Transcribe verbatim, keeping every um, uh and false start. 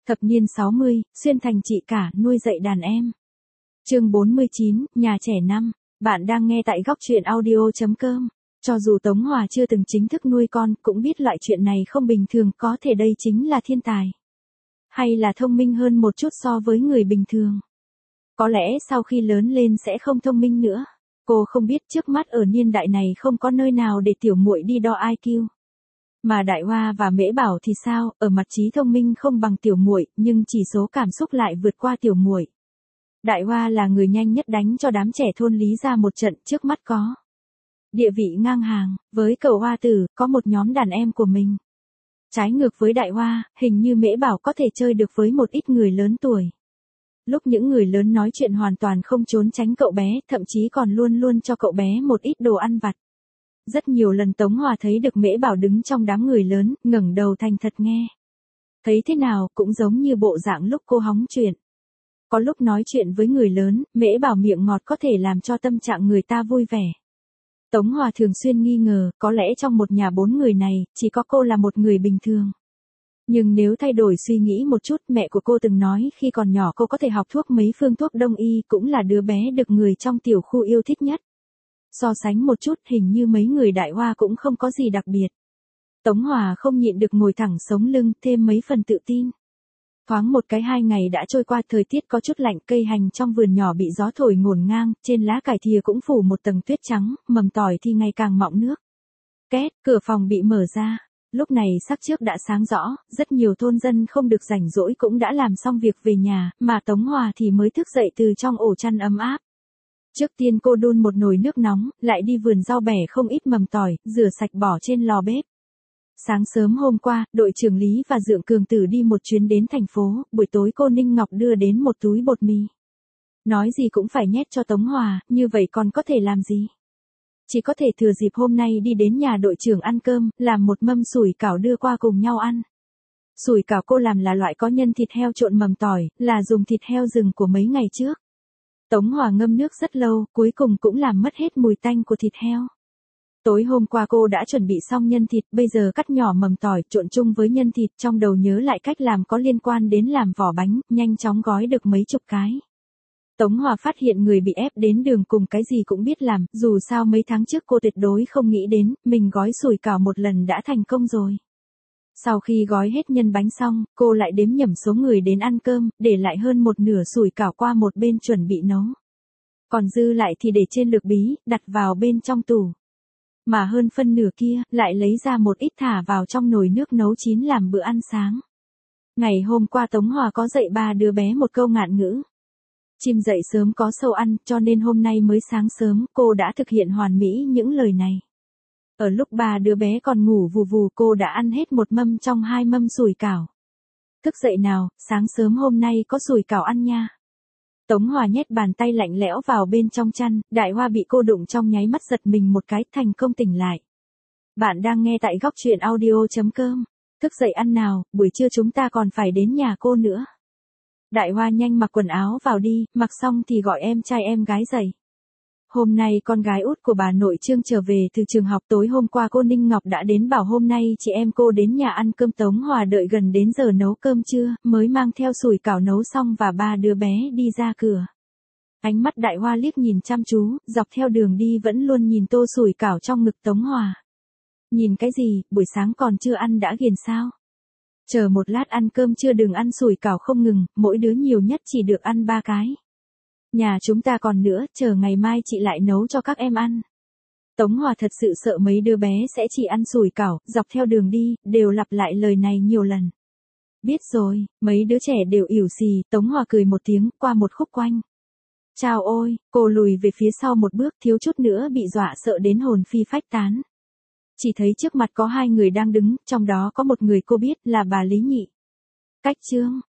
Thập niên sáu mươi, xuyên thành chị cả, nuôi dạy đàn em. Chương bốn mươi chín, nhà trẻ năm. Bạn đang nghe tại góc truyện audio chấm com. Cho dù Tống Hòa chưa từng chính thức nuôi con, cũng biết loại chuyện này không bình thường, có thể đây chính là thiên tài. Hay là thông minh hơn một chút so với người bình thường. Có lẽ sau khi lớn lên sẽ không thông minh nữa. Cô không biết trước mắt ở niên đại này không có nơi nào để tiểu muội đi đo i kiu. Mà Đại Hoa và Mễ Bảo thì sao, ở mặt trí thông minh không bằng tiểu muội, nhưng chỉ số cảm xúc lại vượt qua tiểu muội. Đại Hoa là người nhanh nhất đánh cho đám trẻ thôn Lý ra một trận, trước mắt có địa vị ngang hàng, với cậu Hoa Tử, có một nhóm đàn em của mình. Trái ngược với Đại Hoa, hình như Mễ Bảo có thể chơi được với một ít người lớn tuổi. Lúc những người lớn nói chuyện hoàn toàn không trốn tránh cậu bé, thậm chí còn luôn luôn cho cậu bé một ít đồ ăn vặt. Rất nhiều lần Tống Hòa thấy được Mễ Bảo đứng trong đám người lớn, ngẩng đầu thành thật nghe. Thấy thế nào cũng giống như bộ dạng lúc cô hóng chuyện. Có lúc nói chuyện với người lớn, Mễ Bảo miệng ngọt có thể làm cho tâm trạng người ta vui vẻ. Tống Hòa thường xuyên nghi ngờ, có lẽ trong một nhà bốn người này, chỉ có cô là một người bình thường. Nhưng nếu thay đổi suy nghĩ một chút, mẹ của cô từng nói khi còn nhỏ cô có thể học thuốc mấy phương thuốc đông y, cũng là đứa bé được người trong tiểu khu yêu thích nhất. So sánh một chút, hình như mấy người Đại Hoa cũng không có gì đặc biệt. Tống Hòa không nhịn được ngồi thẳng sống lưng, thêm mấy phần tự tin. Thoáng một cái hai ngày đã trôi qua, thời tiết có chút lạnh, cây hành trong vườn nhỏ bị gió thổi ngổn ngang, trên lá cải thìa cũng phủ một tầng tuyết trắng, mầm tỏi thì ngày càng mọng nước. Két, cửa phòng bị mở ra. Lúc này sắc trước đã sáng rõ, rất nhiều thôn dân không được rảnh rỗi cũng đã làm xong việc về nhà, mà Tống Hòa thì mới thức dậy từ trong ổ chăn ấm áp. Trước tiên cô đun một nồi nước nóng, lại đi vườn rau bẻ không ít mầm tỏi, rửa sạch bỏ trên lò bếp. Sáng sớm hôm qua, đội trưởng Lý và Dượng Cường Tử đi một chuyến đến thành phố, buổi tối cô Ninh Ngọc đưa đến một túi bột mì. Nói gì cũng phải nhét cho Tống Hòa, như vậy còn có thể làm gì? Chỉ có thể thừa dịp hôm nay đi đến nhà đội trưởng ăn cơm, làm một mâm sủi cảo đưa qua cùng nhau ăn. Sủi cảo cô làm là loại có nhân thịt heo trộn mầm tỏi, là dùng thịt heo rừng của mấy ngày trước. Tống Hòa ngâm nước rất lâu, cuối cùng cũng làm mất hết mùi tanh của thịt heo. Tối hôm qua cô đã chuẩn bị xong nhân thịt, bây giờ cắt nhỏ mầm tỏi, trộn chung với nhân thịt, trong đầu nhớ lại cách làm có liên quan đến làm vỏ bánh, nhanh chóng gói được mấy chục cái. Tống Hòa phát hiện người bị ép đến đường cùng cái gì cũng biết làm, dù sao mấy tháng trước cô tuyệt đối không nghĩ đến, mình gói sủi cảo một lần đã thành công rồi. Sau khi gói hết nhân bánh xong, cô lại đếm nhẩm số người đến ăn cơm, để lại hơn một nửa sủi cảo qua một bên chuẩn bị nấu. Còn dư lại thì để trên lược bí, đặt vào bên trong tủ. Mà hơn phân nửa kia, lại lấy ra một ít thả vào trong nồi nước nấu chín làm bữa ăn sáng. Ngày hôm qua Tống Hòa có dạy ba đứa bé một câu ngạn ngữ. Chim dậy sớm có sâu ăn, cho nên hôm nay mới sáng sớm, cô đã thực hiện hoàn mỹ những lời này. Ở lúc ba đứa bé còn ngủ vù vù, cô đã ăn hết một mâm trong hai mâm sủi cảo. Thức dậy nào, sáng sớm hôm nay có sủi cảo ăn nha. Tống Hòa nhét bàn tay lạnh lẽo vào bên trong chăn, Đại Hoa bị cô đụng trong nháy mắt giật mình một cái, thành công tỉnh lại. Bạn đang nghe tại góc truyện audio chấm com. Thức dậy ăn nào, buổi trưa chúng ta còn phải đến nhà cô nữa. Đại Hoa nhanh mặc quần áo vào đi, mặc xong thì gọi em trai em gái dậy. Hôm nay con gái út của bà nội Trương trở về từ trường học, tối hôm qua cô Ninh Ngọc đã đến bảo hôm nay chị em cô đến nhà ăn cơm. Tống Hòa đợi gần đến giờ nấu cơm trưa, mới mang theo sủi cảo nấu xong và ba đứa bé đi ra cửa. Ánh mắt Đại Hoa liếc nhìn chăm chú, dọc theo đường đi vẫn luôn nhìn tô sủi cảo trong ngực Tống Hòa. Nhìn cái gì, buổi sáng còn chưa ăn đã ghiền sao? Chờ một lát ăn cơm trưa đừng ăn sủi cảo không ngừng, mỗi đứa nhiều nhất chỉ được ăn ba cái. Nhà chúng ta còn nữa, chờ ngày mai chị lại nấu cho các em ăn. Tống Hòa thật sự sợ mấy đứa bé sẽ chỉ ăn sủi cảo, dọc theo đường đi, đều lặp lại lời này nhiều lần. Biết rồi, mấy đứa trẻ đều ỉu xì, Tống Hòa cười một tiếng, qua một khúc quanh. Chào ôi, cô lùi về phía sau một bước, thiếu chút nữa bị dọa sợ đến hồn phi phách tán. Chỉ thấy trước mặt có hai người đang đứng, trong đó có một người cô biết là bà Lý Nhị. Cách Trương,